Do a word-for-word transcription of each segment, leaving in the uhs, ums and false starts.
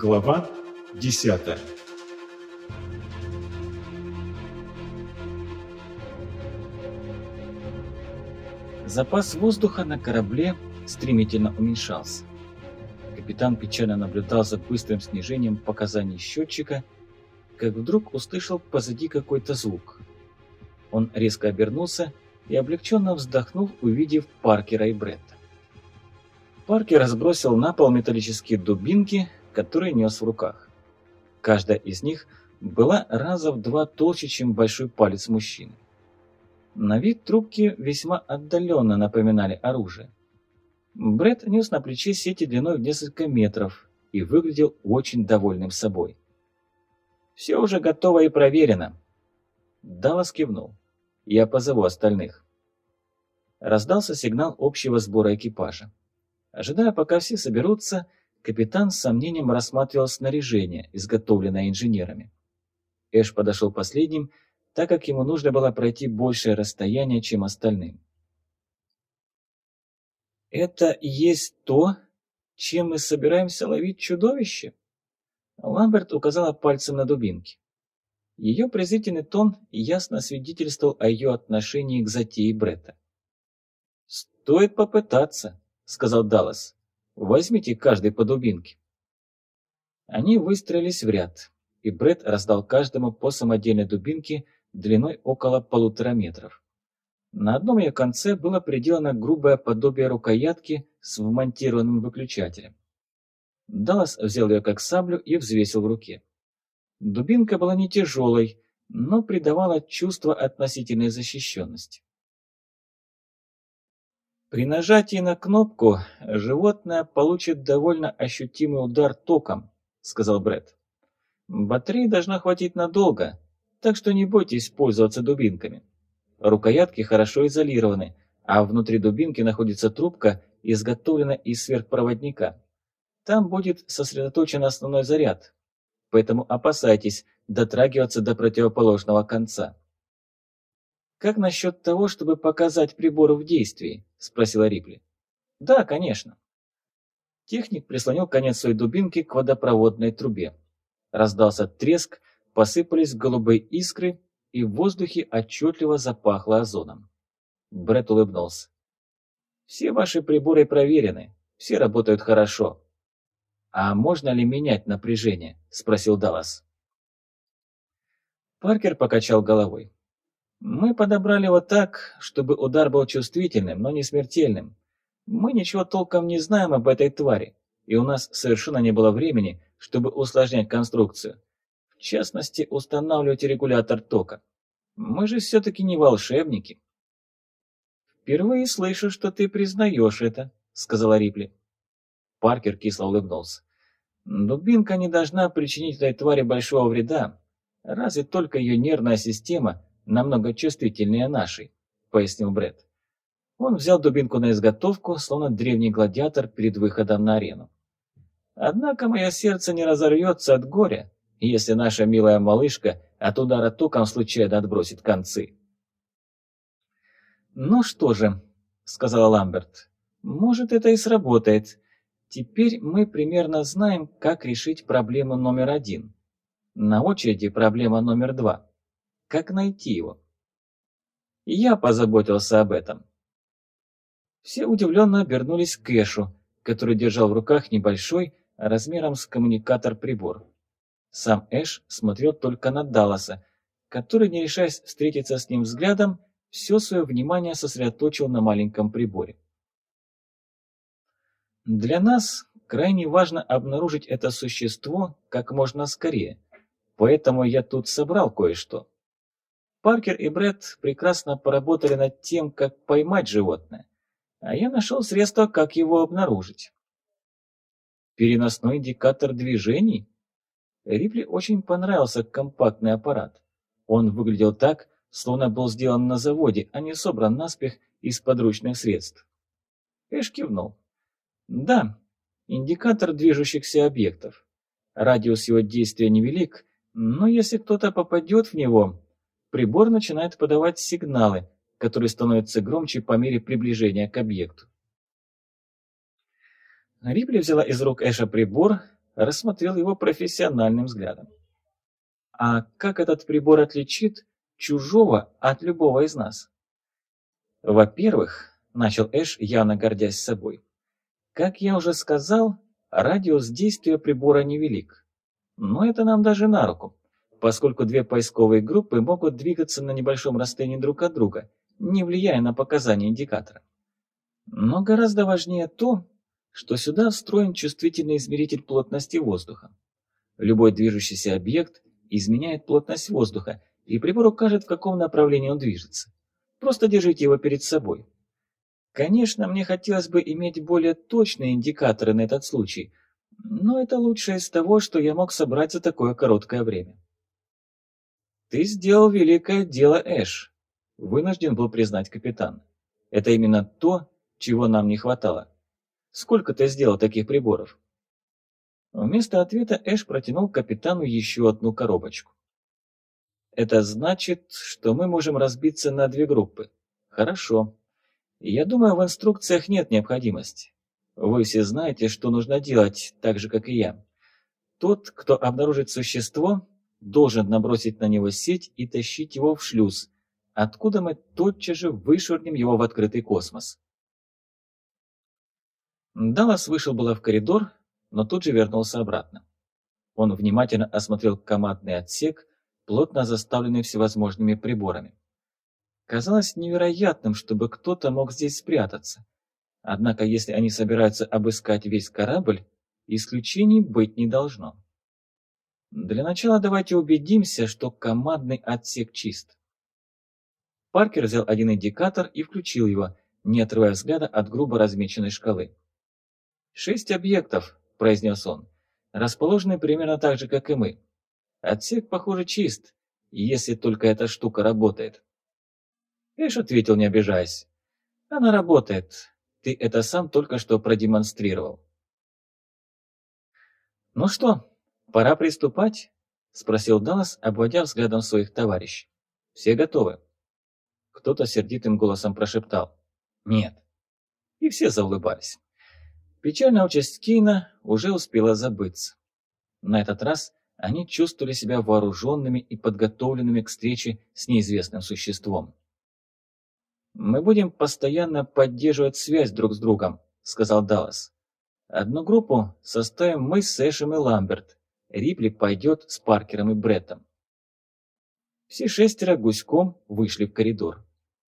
Глава десятая. Запас воздуха на корабле стремительно уменьшался. Капитан печально наблюдал за быстрым снижением показаний счетчика, как вдруг услышал позади какой-то звук. Он резко обернулся и облегченно вздохнул, увидев Паркера и Бретта. Паркер разбросил на пол металлические дубинки, которые нес в руках. Каждая из них была раза в два толще, чем большой палец мужчины. На вид трубки весьма отдаленно напоминали оружие. Бретт нес на плече сети длиной в несколько метров и выглядел очень довольным собой. «Все уже готово и проверено». Даллас кивнул. «Я позову остальных». Раздался сигнал общего сбора экипажа. Ожидая, пока все соберутся, капитан с сомнением рассматривал снаряжение, изготовленное инженерами. Эш подошел последним, так как ему нужно было пройти большее расстояние, чем остальным. «Это и есть то, чем мы собираемся ловить чудовище?» Ламберт указала пальцем на дубинки. Ее презрительный тон ясно свидетельствовал о ее отношении к затее Бретта. «Стоит попытаться», — сказал Даллас. «Возьмите каждый по дубинке». Они выстроились в ряд, и Бретт раздал каждому по самодельной дубинке длиной около полутора метров. На одном ее конце было приделано грубое подобие рукоятки с вмонтированным выключателем. Даллас взял ее как саблю и взвесил в руке. Дубинка была не тяжелой, но придавала чувство относительной защищенности. При нажатии на кнопку животное получит довольно ощутимый удар током, сказал Бретт. Батареи должна хватить надолго, так что не бойтесь пользоваться дубинками. Рукоятки хорошо изолированы, а внутри дубинки находится трубка, изготовленная из сверхпроводника. Там будет сосредоточен основной заряд, поэтому опасайтесь дотрагиваться до противоположного конца. «Как насчет того, чтобы показать прибор в действии?» – спросила Рипли. «Да, конечно». Техник прислонил конец своей дубинки к водопроводной трубе. Раздался треск, посыпались голубые искры, и в воздухе отчетливо запахло озоном. Бретт улыбнулся. «Все ваши приборы проверены, все работают хорошо». «А можно ли менять напряжение?» – спросил Даллас. Паркер покачал головой. «Мы подобрали его так, чтобы удар был чувствительным, но не смертельным. Мы ничего толком не знаем об этой твари, и у нас совершенно не было времени, чтобы усложнять конструкцию. В частности, устанавливать регулятор тока. Мы же все-таки не волшебники». «Впервые слышу, что ты признаешь это», — сказала Рипли. Паркер кисло улыбнулся. «Дубинка не должна причинить этой твари большого вреда, разве только ее нервная система намного чувствительнее нашей», — пояснил Бретт. Он взял дубинку на изготовку, словно древний гладиатор перед выходом на арену. «Однако мое сердце не разорвется от горя, если наша милая малышка от удара током случайно отбросит концы». «Ну что же», — сказала Ламберт, — «может, это и сработает. Теперь мы примерно знаем, как решить проблему номер один. На очереди проблема номер два. Как найти его?» И я позаботился об этом. Все удивленно обернулись к Эшу, который держал в руках небольшой, размером с коммуникатор прибор. Сам Эш смотрел только на Далласа, который, не решаясь встретиться с ним взглядом, все свое внимание сосредоточил на маленьком приборе. «Для нас крайне важно обнаружить это существо как можно скорее, поэтому я тут собрал кое-что. Паркер и Бретт прекрасно поработали над тем, как поймать животное, а я нашел средство, как его обнаружить». «Переносной индикатор движений?» Рипли очень понравился компактный аппарат. Он выглядел так, словно был сделан на заводе, а не собран наспех из подручных средств. Эш кивнул. «Да, индикатор движущихся объектов. Радиус его действия невелик, но если кто-то попадет в него, прибор начинает подавать сигналы, которые становятся громче по мере приближения к объекту». Рипли взяла из рук Эша прибор, рассмотрел его профессиональным взглядом. А как этот прибор отличит чужого от любого из нас? Во-первых, начал Эш, явно гордясь собой, как я уже сказал, радиус действия прибора невелик. Но это нам даже на руку, поскольку две поисковые группы могут двигаться на небольшом расстоянии друг от друга, не влияя на показания индикатора. Но гораздо важнее то, что сюда встроен чувствительный измеритель плотности воздуха. Любой движущийся объект изменяет плотность воздуха, и прибор укажет, в каком направлении он движется. Просто держите его перед собой. Конечно, мне хотелось бы иметь более точные индикаторы на этот случай, но это лучшее из того, что я мог собрать за такое короткое время. «Ты сделал великое дело, Эш», — вынужден был признать капитан. «Это именно то, чего нам не хватало. Сколько ты сделал таких приборов?» Вместо ответа Эш протянул капитану еще одну коробочку. «Это значит, что мы можем разбиться на две группы. Хорошо. Я думаю, в инструкциях нет необходимости. Вы все знаете, что нужно делать, так же, как и я. Тот, кто обнаружит существо, должен набросить на него сеть и тащить его в шлюз, откуда мы тотчас же вышвырнем его в открытый космос». Даллас вышел было в коридор, но тут же вернулся обратно. Он внимательно осмотрел командный отсек, плотно заставленный всевозможными приборами. Казалось невероятным, чтобы кто-то мог здесь спрятаться. Однако, если они собираются обыскать весь корабль, исключений быть не должно. Для начала давайте убедимся, что командный отсек чист. Паркер взял один индикатор и включил его, не отрывая взгляда от грубо размеченной шкалы. «Шесть объектов», — произнес он, — «расположены примерно так же, как и мы. Отсек, похоже, чист, если только эта штука работает». Эш ответил, не обижаясь. «Она работает. Ты это сам только что продемонстрировал». «Ну что, пора приступать?» — спросил Даллас, обводя взглядом своих товарищей. «Все готовы?» Кто-то сердитым голосом прошептал «Нет». И все заулыбались. Печальная участь Кейна уже успела забыться. На этот раз они чувствовали себя вооруженными и подготовленными к встрече с неизвестным существом. «Мы будем постоянно поддерживать связь друг с другом», — сказал Даллас. «Одну группу составим мы с Эшем и Ламберт. Рипли пойдет с Паркером и Бреттом». Все шестеро гуськом вышли в коридор.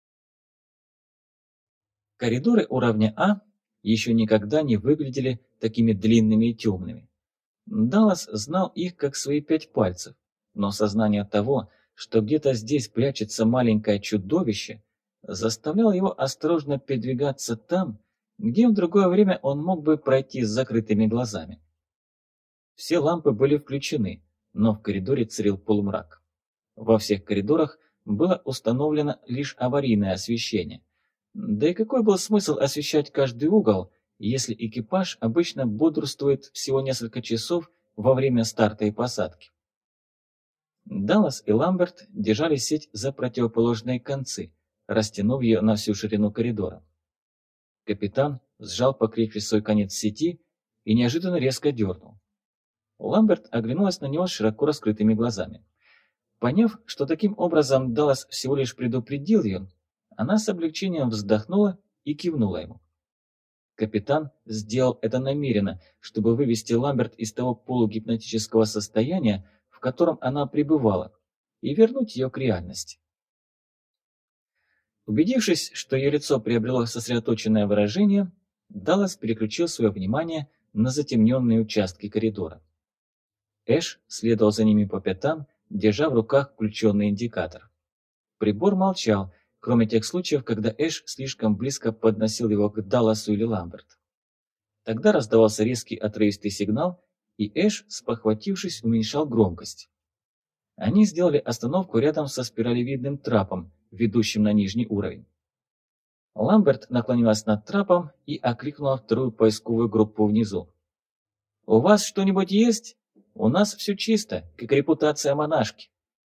Коридоры уровня А еще никогда не выглядели такими длинными и темными. Даллас знал их как свои пять пальцев, но сознание того, что где-то здесь прячется маленькое чудовище, заставляло его осторожно передвигаться там, где в другое время он мог бы пройти с закрытыми глазами. Все лампы были включены, но в коридоре царил полумрак. Во всех коридорах было установлено лишь аварийное освещение. Да и какой был смысл освещать каждый угол, если экипаж обычно бодрствует всего несколько часов во время старта и посадки? Даллас и Ламберт держали сеть за противоположные концы, растянув ее на всю ширину коридора. Капитан сжал покрепче свой конец сети и неожиданно резко дернул. Ламберт оглянулась на него с широко раскрытыми глазами. Поняв, что таким образом Даллас всего лишь предупредил ее, она с облегчением вздохнула и кивнула ему. Капитан сделал это намеренно, чтобы вывести Ламберт из того полугипнотического состояния, в котором она пребывала, и вернуть ее к реальности. Убедившись, что ее лицо приобрело сосредоточенное выражение, Даллас переключил свое внимание на затемненные участки коридора. Эш следовал за ними по пятам, держа в руках включенный индикатор. Прибор молчал, кроме тех случаев, когда Эш слишком близко подносил его к Далласу или Ламберт. Тогда раздавался резкий отрывистый сигнал, и Эш, спохватившись, уменьшал громкость. Они сделали остановку рядом со спиралевидным трапом, ведущим на нижний уровень. Ламберт наклонилась над трапом и окликнула вторую поисковую группу внизу. «У вас что-нибудь есть? У нас все чисто, как репутация монашки».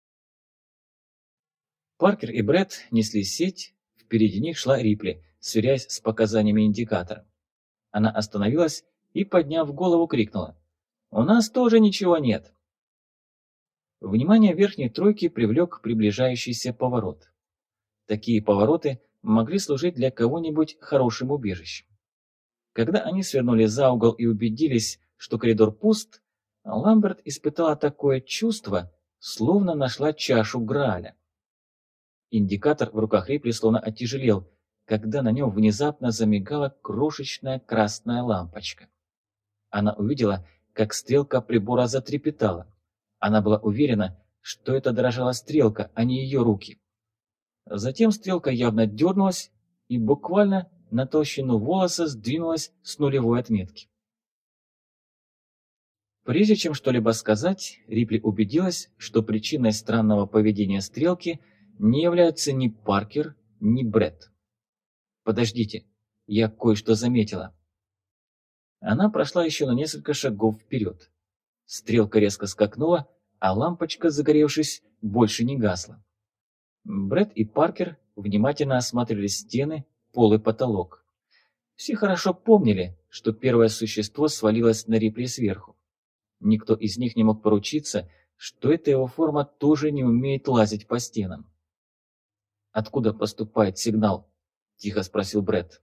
Паркер и Бретт несли сеть, впереди них шла Рипли, сверяясь с показаниями индикатора. Она остановилась и, подняв голову, крикнула: У нас тоже ничего нет. Внимание верхней тройки привлек приближающийся поворот. Такие повороты могли служить для кого-нибудь хорошим убежищем. Когда они свернули за угол и убедились, что коридор пуст, Ламберт испытала такое чувство, словно нашла чашу Грааля. Индикатор в руках Рипли словно оттяжелел, когда на нем внезапно замигала крошечная красная лампочка. Она увидела, как стрелка прибора затрепетала. Она была уверена, что это дрожала стрелка, а не ее руки. Затем стрелка явно дернулась и буквально на толщину волоса сдвинулась с нулевой отметки. Прежде чем что-либо сказать, Рипли убедилась, что причиной странного поведения стрелки не являются ни Паркер, ни Бретт. «Подождите, я кое-что заметила». Она прошла еще на несколько шагов вперед. Стрелка резко скакнула, а лампочка, загоревшись, больше не гасла. Бретт и Паркер внимательно осматривали стены, пол и потолок. Все хорошо помнили, что первое существо свалилось на Рипли сверху. Никто из них не мог поручиться, что эта его форма тоже не умеет лазить по стенам. «Откуда поступает сигнал?» – тихо спросил Бретт.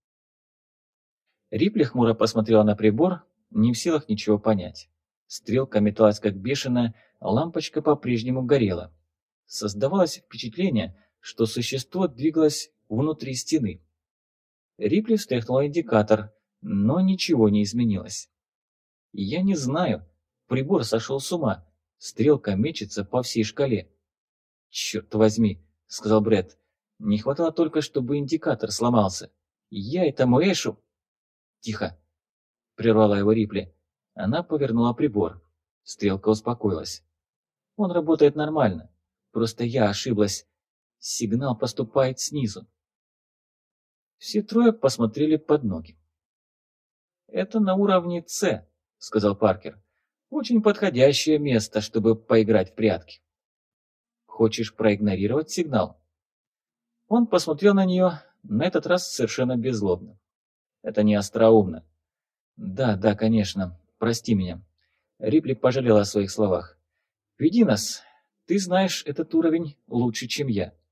Рипли хмуро посмотрела на прибор, не в силах ничего понять. Стрелка металась как бешеная, а лампочка по-прежнему горела. Создавалось впечатление, что существо двигалось внутри стены. Рипли встряхнула индикатор, но ничего не изменилось. «Я не знаю. Прибор сошел с ума. Стрелка мечется по всей шкале». «Черт возьми», — сказал Бретт. «Не хватало только, чтобы индикатор сломался. Я этому Эшу...» «Тихо», — прервала его Рипли. Она повернула прибор. Стрелка успокоилась. «Он работает нормально. Просто я ошиблась. Сигнал поступает снизу». Все трое посмотрели под ноги. «Это на уровне С», — сказал Паркер. «Очень подходящее место, чтобы поиграть в прятки». «Хочешь проигнорировать сигнал?» Он посмотрел на нее, на этот раз совершенно беззлобно. «Это не остроумно». «Да, да, конечно. Прости меня». Рипли пожалела о своих словах. «Веди нас. Ты знаешь этот уровень лучше, чем я».